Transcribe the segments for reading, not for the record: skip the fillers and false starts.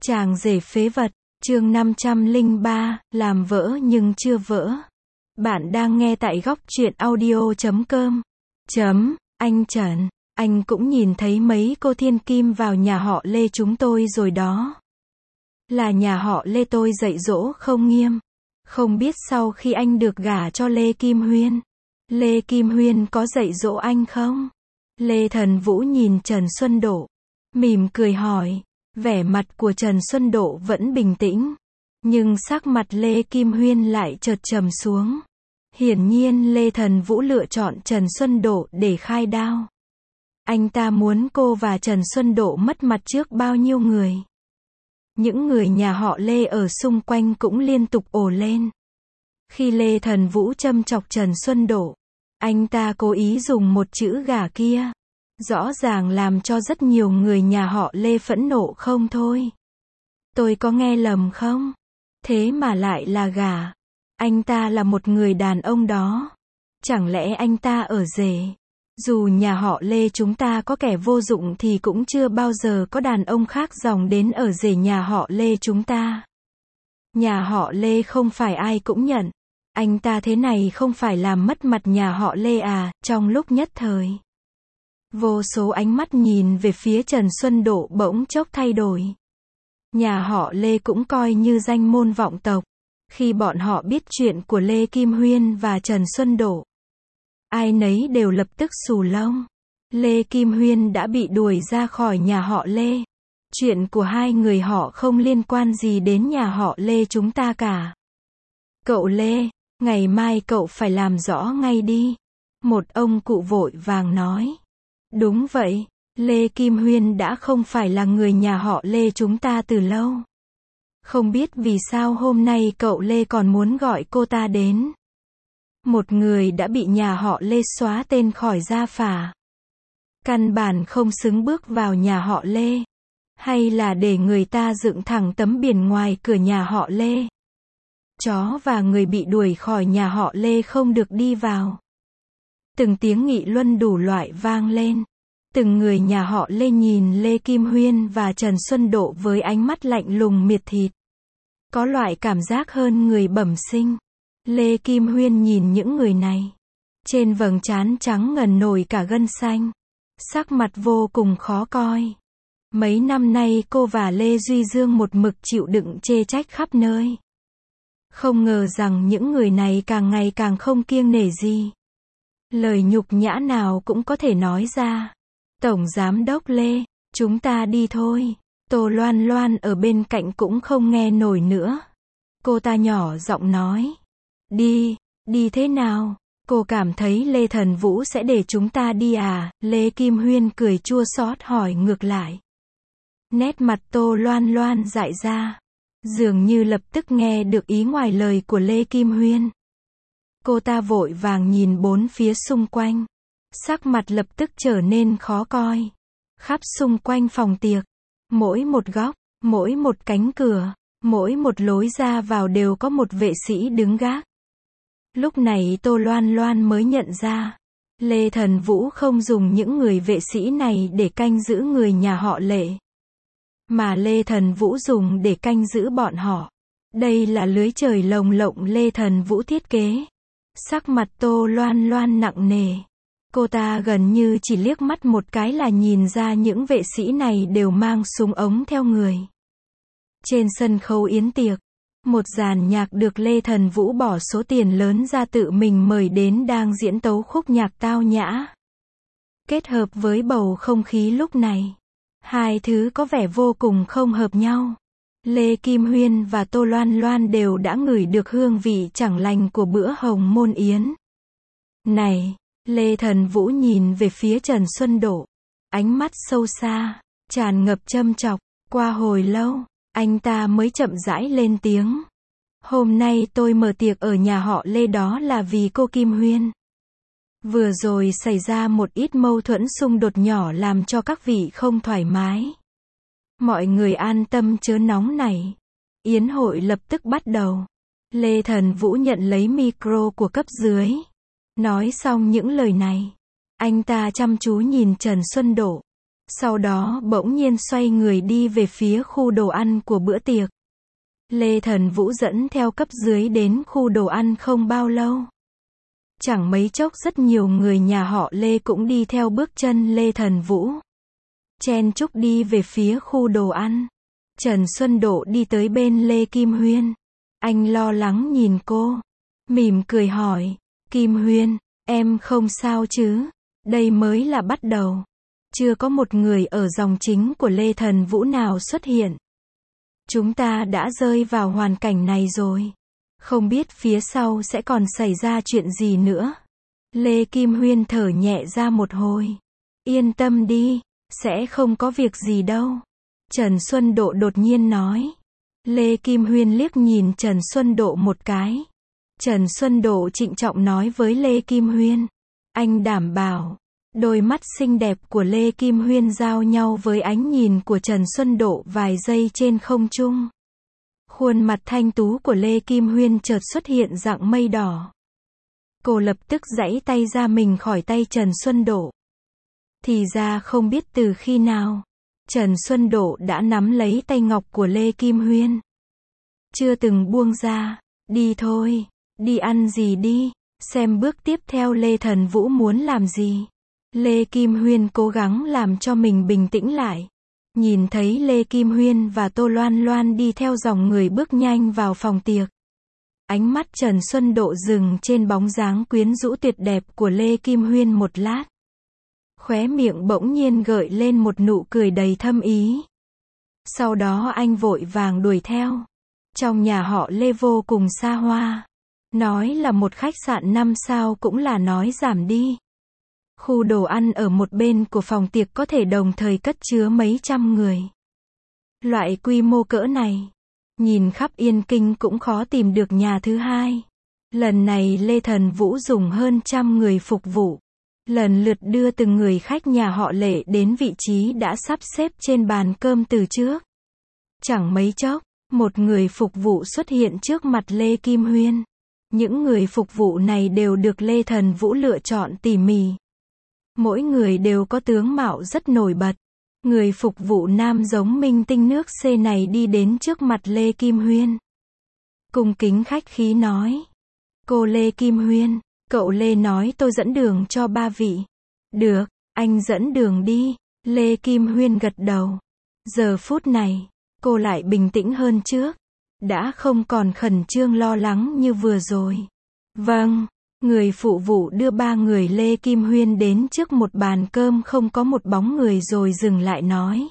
Chàng rể phế vật, chương 503, làm vỡ nhưng chưa vỡ. Bạn đang nghe tại góc truyện audio.com. Anh Trần, anh cũng nhìn thấy mấy cô thiên kim vào nhà họ Lê chúng tôi rồi đó. Là nhà họ Lê tôi dạy dỗ không nghiêm. Không biết sau khi anh được gả cho Lê Kim Huyên, Lê Kim Huyên có dạy dỗ anh không? Lê Thần Vũ nhìn Trần Xuân Độ, mỉm cười hỏi. Vẻ mặt của Trần Xuân Độ vẫn bình tĩnh, nhưng sắc mặt Lê Kim Huyên lại chợt trầm xuống. Hiển nhiên Lê Thần Vũ lựa chọn Trần Xuân Độ để khai đao. Anh ta muốn cô và Trần Xuân Độ mất mặt trước bao nhiêu người. Những người nhà họ Lê ở xung quanh cũng liên tục ồ lên. Khi Lê Thần Vũ châm chọc Trần Xuân Độ, anh ta cố ý dùng một chữ gả kia. Rõ ràng làm cho rất nhiều người nhà họ Lê phẫn nộ không thôi. Tôi có nghe lầm không? Thế mà lại là gả. Anh ta là một người đàn ông đó. Chẳng lẽ anh ta ở rể? Dù nhà họ Lê chúng ta có kẻ vô dụng thì cũng chưa bao giờ có đàn ông khác dòng đến ở rể nhà họ Lê chúng ta. Nhà họ Lê không phải ai cũng nhận. Anh ta thế này không phải làm mất mặt nhà họ Lê à? Trong lúc nhất thời, vô số ánh mắt nhìn về phía Trần Xuân Độ bỗng chốc thay đổi. Nhà họ Lê cũng coi như danh môn vọng tộc. Khi bọn họ biết chuyện của Lê Kim Huyên và Trần Xuân Độ, ai nấy đều lập tức xù lông. Lê Kim Huyên đã bị đuổi ra khỏi nhà họ Lê. Chuyện của hai người họ không liên quan gì đến nhà họ Lê chúng ta cả. Cậu Lê, ngày mai cậu phải làm rõ ngay đi. Một ông cụ vội vàng nói. Đúng vậy, Lê Kim Huyên đã không phải là người nhà họ Lê chúng ta từ lâu. Không biết vì sao hôm nay cậu Lê còn muốn gọi cô ta đến. Một người đã bị nhà họ Lê xóa tên khỏi gia phả. Căn bản không xứng bước vào nhà họ Lê. Hay là để người ta dựng thẳng tấm biển ngoài cửa nhà họ Lê. Chó và người bị đuổi khỏi nhà họ Lê không được đi vào. Từng tiếng nghị luận đủ loại vang lên. Từng người nhà họ Lê nhìn Lê Kim Huyên và Trần Xuân Độ với ánh mắt lạnh lùng miệt thịt. Có loại cảm giác hơn người bẩm sinh. Lê Kim Huyên nhìn những người này. Trên vầng trán trắng ngần nổi cả gân xanh. Sắc mặt vô cùng khó coi. Mấy năm nay cô và Lê Duy Dương một mực chịu đựng chê trách khắp nơi. Không ngờ rằng những người này càng ngày càng không kiêng nể gì. Lời nhục nhã nào cũng có thể nói ra. Tổng Giám đốc Lê, chúng ta đi thôi. Tô Loan Loan ở bên cạnh cũng không nghe nổi nữa. Cô ta nhỏ giọng nói. Đi thế nào? Cô cảm thấy Lê Thần Vũ sẽ để chúng ta đi à? Lê Kim Huyên cười chua xót hỏi ngược lại. Nét mặt Tô Loan Loan dại ra. Dường như lập tức nghe được ý ngoài lời của Lê Kim Huyên. Cô ta vội vàng nhìn bốn phía xung quanh. Sắc mặt lập tức trở nên khó coi. Khắp xung quanh phòng tiệc, mỗi một góc, mỗi một cánh cửa, mỗi một lối ra vào đều có một vệ sĩ đứng gác. Lúc này Tô Loan Loan mới nhận ra, Lê Thần Vũ không dùng những người vệ sĩ này để canh giữ người nhà họ Lê, mà Lê Thần Vũ dùng để canh giữ bọn họ. Đây là lưới trời lồng lộng Lê Thần Vũ thiết kế. Sắc mặt Tô Loan Loan nặng nề. Cô ta gần như chỉ liếc mắt một cái là nhìn ra những vệ sĩ này đều mang súng ống theo người. Trên sân khấu yến tiệc, một dàn nhạc được Lê Thần Vũ bỏ số tiền lớn ra tự mình mời đến đang diễn tấu khúc nhạc tao nhã. Kết hợp với bầu không khí lúc này, hai thứ có vẻ vô cùng không hợp nhau. Lê Kim Huyên và Tô Loan Loan đều đã ngửi được hương vị chẳng lành của bữa hồng môn yến. Này! Lê Thần Vũ nhìn về phía Trần Xuân Độ. Ánh mắt sâu xa, tràn ngập châm chọc. Qua hồi lâu, anh ta mới chậm rãi lên tiếng. Hôm nay tôi mở tiệc ở nhà họ Lê đó là vì cô Kim Huyên. Vừa rồi xảy ra một ít mâu thuẫn xung đột nhỏ làm cho các vị không thoải mái. Mọi người an tâm chớ nóng nảy. Yến hội lập tức bắt đầu. Lê Thần Vũ nhận lấy micro của cấp dưới. Nói xong những lời này, anh ta chăm chú nhìn Trần Xuân Độ. Sau đó bỗng nhiên xoay người đi về phía khu đồ ăn của bữa tiệc. Lê Thần Vũ dẫn theo cấp dưới đến khu đồ ăn không bao lâu. Chẳng mấy chốc rất nhiều người nhà họ Lê cũng đi theo bước chân Lê Thần Vũ. Chen chúc đi về phía khu đồ ăn. Trần Xuân Độ đi tới bên Lê Kim Huyên. Anh lo lắng nhìn cô. Mỉm cười hỏi, Kim Huyên, em không sao chứ? Đây mới là bắt đầu. Chưa có một người ở dòng chính của Lê Thần Vũ nào xuất hiện. Chúng ta đã rơi vào hoàn cảnh này rồi. Không biết phía sau sẽ còn xảy ra chuyện gì nữa. Lê Kim Huyên thở nhẹ ra một hồi. Yên tâm đi, sẽ không có việc gì đâu. Trần Xuân Độ đột nhiên nói. Lê Kim Huyên liếc nhìn Trần Xuân Độ một cái. Trần Xuân Độ trịnh trọng nói với Lê Kim Huyên. Anh đảm bảo. Đôi mắt xinh đẹp của Lê Kim Huyên giao nhau với ánh nhìn của Trần Xuân Độ vài giây trên không trung. Khuôn mặt thanh tú của Lê Kim Huyên chợt xuất hiện dạng mây đỏ. Cô lập tức giãy tay ra mình khỏi tay Trần Xuân Độ. Thì ra không biết từ khi nào, Trần Xuân Độ đã nắm lấy tay ngọc của Lê Kim Huyên. Chưa từng buông ra. Đi thôi, đi ăn gì đi, xem bước tiếp theo Lê Thần Vũ muốn làm gì. Lê Kim Huyên cố gắng làm cho mình bình tĩnh lại. Nhìn thấy Lê Kim Huyên và Tô Loan Loan đi theo dòng người bước nhanh vào phòng tiệc. Ánh mắt Trần Xuân Độ dừng trên bóng dáng quyến rũ tuyệt đẹp của Lê Kim Huyên một lát. Khóe miệng bỗng nhiên gợi lên một nụ cười đầy thâm ý. Sau đó anh vội vàng đuổi theo. Trong nhà họ Lê vô cùng xa hoa. Nói là một khách sạn 5 sao cũng là nói giảm đi. Khu đồ ăn ở một bên của phòng tiệc có thể đồng thời cất chứa mấy trăm người. Loại quy mô cỡ này, nhìn khắp Yên Kinh cũng khó tìm được nhà thứ hai. Lần này Lê Thần Vũ dùng hơn 100 người phục vụ. Lần lượt đưa từng người khách nhà họ Lệ đến vị trí đã sắp xếp trên bàn cơm từ trước. Chẳng mấy chốc, một người phục vụ xuất hiện trước mặt Lê Kim Huyên. Những người phục vụ này đều được Lê Thần Vũ lựa chọn tỉ mỉ. Mỗi người đều có tướng mạo rất nổi bật. Người phục vụ nam giống minh tinh nước C này đi đến trước mặt Lê Kim Huyên. Cung kính khách khí nói. Cô Lê Kim Huyên, cậu Lê nói tôi dẫn đường cho ba vị. Được, anh dẫn đường đi. Lê Kim Huyên gật đầu. Giờ phút này, cô lại bình tĩnh hơn trước. Đã không còn khẩn trương lo lắng như vừa rồi. Vâng. Người phụ vụ đưa ba người Lê Kim Huyên đến trước một bàn cơm không có một bóng người rồi dừng lại nói.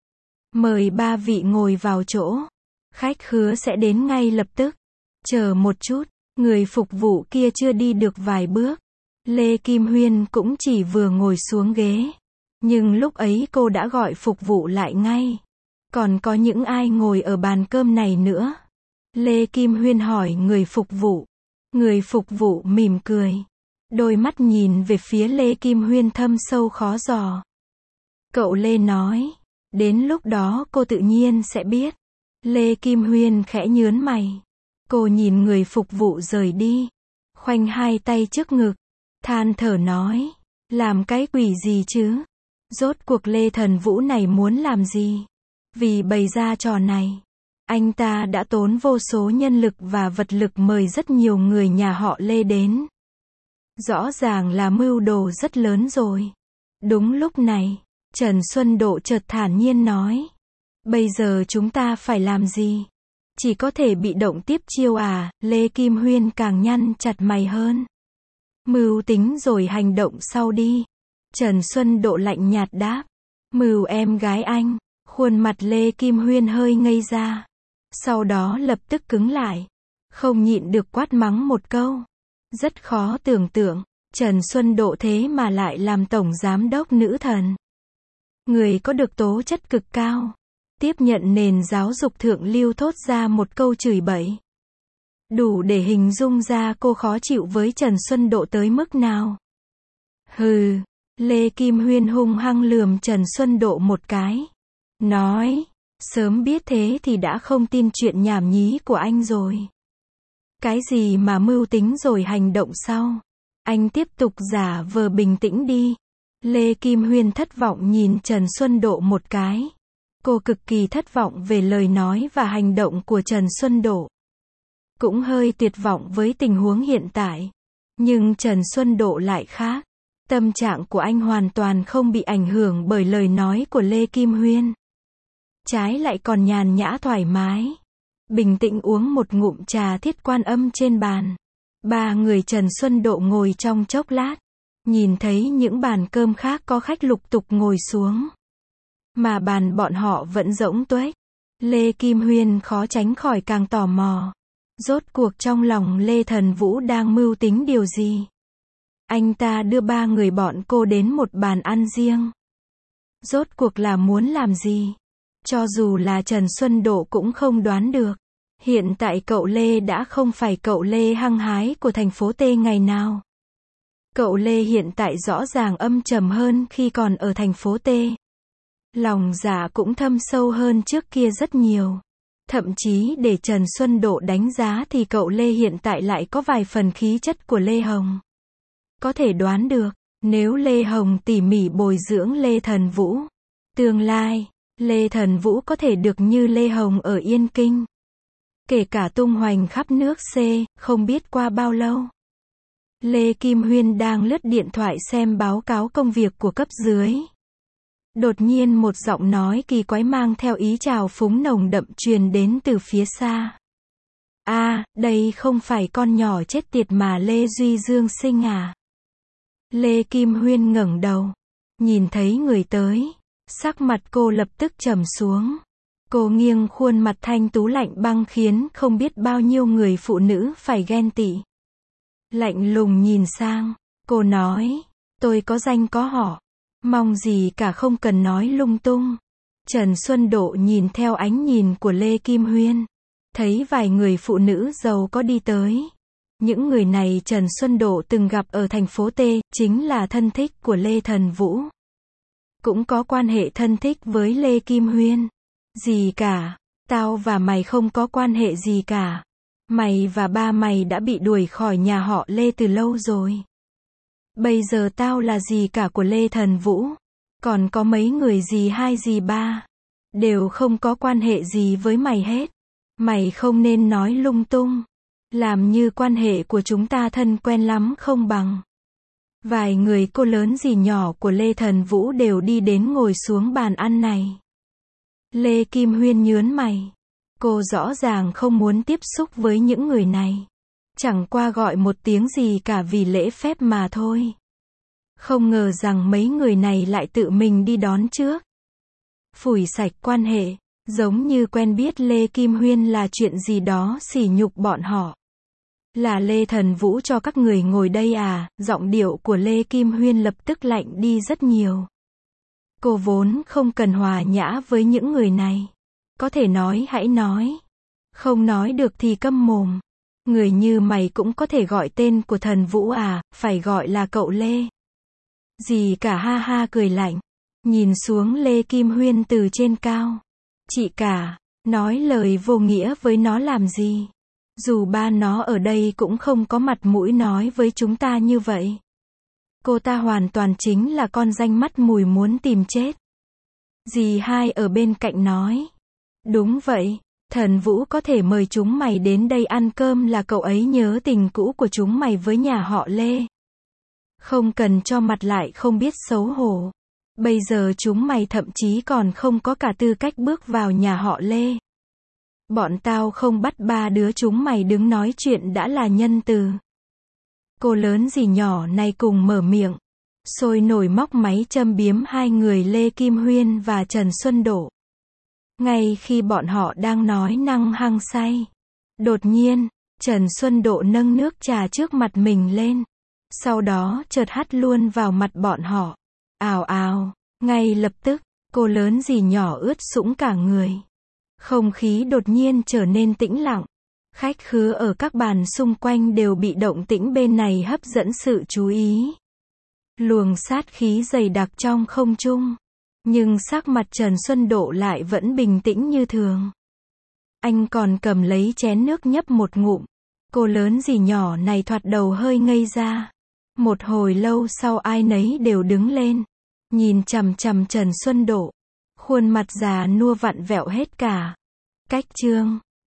Mời ba vị ngồi vào chỗ. Khách hứa sẽ đến ngay lập tức. Chờ một chút, người phục vụ kia chưa đi được vài bước. Lê Kim Huyên cũng chỉ vừa ngồi xuống ghế. Nhưng lúc ấy cô đã gọi phục vụ lại ngay. Còn có những ai ngồi ở bàn cơm này nữa? Lê Kim Huyên hỏi người phục vụ. Người phục vụ mỉm cười. Đôi mắt nhìn về phía Lê Kim Huyên thâm sâu khó dò. Cậu Lê nói. Đến lúc đó cô tự nhiên sẽ biết. Lê Kim Huyên khẽ nhớn mày. Cô nhìn người phục vụ rời đi. Khoanh hai tay trước ngực. Than thở nói. Làm cái quỷ gì chứ? Rốt cuộc Lê Thần Vũ này muốn làm gì? Vì bày ra trò này. Anh ta đã tốn vô số nhân lực và vật lực mời rất nhiều người nhà họ Lê đến. Rõ ràng là mưu đồ rất lớn rồi. Đúng lúc này, Trần Xuân Độ chợt thản nhiên nói. Bây giờ chúng ta phải làm gì? Chỉ có thể bị động tiếp chiêu à? Lê Kim Huyên càng nhăn chặt mày hơn. Mưu tính rồi hành động sau đi. Trần Xuân Độ lạnh nhạt đáp. Mưu em gái anh. Khuôn mặt Lê Kim Huyên hơi ngây ra. Sau đó lập tức cứng lại. Không nhịn được quát mắng một câu. Rất khó tưởng tượng, Trần Xuân Độ thế mà lại làm tổng giám đốc nữ thần. Người có được tố chất cực cao. Tiếp nhận nền giáo dục thượng lưu thốt ra một câu chửi bậy. Đủ để hình dung ra cô khó chịu với Trần Xuân Độ tới mức nào. Hừ, Lê Kim Huyên hung hăng lườm Trần Xuân Độ một cái. Nói, sớm biết thế thì đã không tin chuyện nhảm nhí của anh rồi. Cái gì mà mưu tính rồi hành động sau? Anh tiếp tục giả vờ bình tĩnh đi. Lê Kim Huyên thất vọng nhìn Trần Xuân Độ một cái. Cô cực kỳ thất vọng về lời nói và hành động của Trần Xuân Độ. Cũng hơi tuyệt vọng với tình huống hiện tại. Nhưng Trần Xuân Độ lại khác. Tâm trạng của anh hoàn toàn không bị ảnh hưởng bởi lời nói của Lê Kim Huyên. Trái lại còn nhàn nhã thoải mái. Bình tĩnh uống một ngụm trà Thiết Quan Âm trên bàn. Ba người Trần Xuân Độ ngồi trong chốc lát. Nhìn thấy những bàn cơm khác có khách lục tục ngồi xuống. Mà bàn bọn họ vẫn rỗng tuếch. Lê Kim Huyên khó tránh khỏi càng tò mò. Rốt cuộc trong lòng Lê Thần Vũ đang mưu tính điều gì? Anh ta đưa ba người bọn cô đến một bàn ăn riêng. Rốt cuộc là muốn làm gì? Cho dù là Trần Xuân Độ cũng không đoán được. Hiện tại cậu Lê đã không phải cậu Lê hăng hái của thành phố T ngày nào. Cậu Lê hiện tại rõ ràng âm trầm hơn khi còn ở thành phố T. Lòng dạ cũng thâm sâu hơn trước kia rất nhiều. Thậm chí để Trần Xuân Độ đánh giá thì cậu Lê hiện tại lại có vài phần khí chất của Lê Hồng. Có thể đoán được, nếu Lê Hồng tỉ mỉ bồi dưỡng Lê Thần Vũ, tương lai, Lê Thần Vũ có thể được như Lê Hồng ở Yên Kinh. Kể cả tung hoành khắp nước C, không biết qua bao lâu. Lê Kim Huyên đang lướt điện thoại xem báo cáo công việc của cấp dưới. Đột nhiên một giọng nói kỳ quái mang theo ý trào phúng nồng đậm truyền đến từ phía xa. Đây không phải con nhỏ chết tiệt mà Lê Duy Dương sinh à? Lê Kim Huyên ngẩng đầu, nhìn thấy người tới, sắc mặt cô lập tức trầm xuống. Cô nghiêng khuôn mặt thanh tú lạnh băng khiến không biết bao nhiêu người phụ nữ phải ghen tị. Lạnh lùng nhìn sang, cô nói, tôi có danh có họ, mong gì cả không cần nói lung tung. Trần Xuân Độ nhìn theo ánh nhìn của Lê Kim Huyên, thấy vài người phụ nữ giàu có đi tới. Những người này Trần Xuân Độ từng gặp ở thành phố T, chính là thân thích của Lê Thần Vũ. Cũng có quan hệ thân thích với Lê Kim Huyên. Gì cả, tao và mày không có quan hệ gì cả. Mày và ba mày đã bị đuổi khỏi nhà họ Lê từ lâu rồi. Bây giờ tao là gì cả của Lê Thần Vũ. Còn có mấy người gì hai gì ba. Đều không có quan hệ gì với mày hết. Mày không nên nói lung tung. Làm như quan hệ của chúng ta thân quen lắm không bằng. Vài người cô lớn gì nhỏ của Lê Thần Vũ đều đi đến ngồi xuống bàn ăn này. Lê Kim Huyên nhớn mày. Cô rõ ràng không muốn tiếp xúc với những người này. Chẳng qua gọi một tiếng gì cả vì lễ phép mà thôi. Không ngờ rằng mấy người này lại tự mình đi đón trước. Phủi sạch quan hệ, giống như quen biết Lê Kim Huyên là chuyện gì đó sỉ nhục bọn họ. Là Lê Thần Vũ cho các người ngồi đây à? Giọng điệu của Lê Kim Huyên lập tức lạnh đi rất nhiều. Cô vốn không cần hòa nhã với những người này. Có thể nói hãy nói. Không nói được thì câm mồm. Người như mày cũng có thể gọi tên của Thần Vũ à? Phải gọi là cậu Lê. Gì cả ha ha cười lạnh. Nhìn xuống Lê Kim Huyên từ trên cao. Chị cả, nói lời vô nghĩa với nó làm gì? Dù ba nó ở đây cũng không có mặt mũi nói với chúng ta như vậy. Cô ta hoàn toàn chính là con danh mắt mùi muốn tìm chết. Dì hai ở bên cạnh nói. Đúng vậy, Thần Vũ có thể mời chúng mày đến đây ăn cơm là cậu ấy nhớ tình cũ của chúng mày với nhà họ Lê. Không cần cho mặt lại không biết xấu hổ. Bây giờ chúng mày thậm chí còn không có cả tư cách bước vào nhà họ Lê. Bọn tao không bắt ba đứa chúng mày đứng nói chuyện đã là nhân từ. Cô lớn gì nhỏ này cùng mở miệng. Sôi nổi móc máy châm biếm hai người Lê Kim Huyên và Trần Xuân Độ. Ngay khi bọn họ đang nói năng hăng say. Đột nhiên, Trần Xuân Độ nâng nước trà trước mặt mình lên. Sau đó chợt hắt luôn vào mặt bọn họ. Ào ào, ngay lập tức, cô lớn gì nhỏ ướt sũng cả người. Không khí đột nhiên trở nên tĩnh lặng. Khách khứa ở các bàn xung quanh đều bị động tĩnh bên này hấp dẫn sự chú ý. Luồng sát khí dày đặc trong không trung. Nhưng sắc mặt Trần Xuân Độ lại vẫn bình tĩnh như thường. Anh còn cầm lấy chén nước nhấp một ngụm. Cô lớn gì nhỏ này thoạt đầu hơi ngây ra. Một hồi lâu sau ai nấy đều đứng lên, nhìn chằm chằm Trần Xuân Độ. Khuôn mặt già nua vặn vẹo hết cả. Cách chương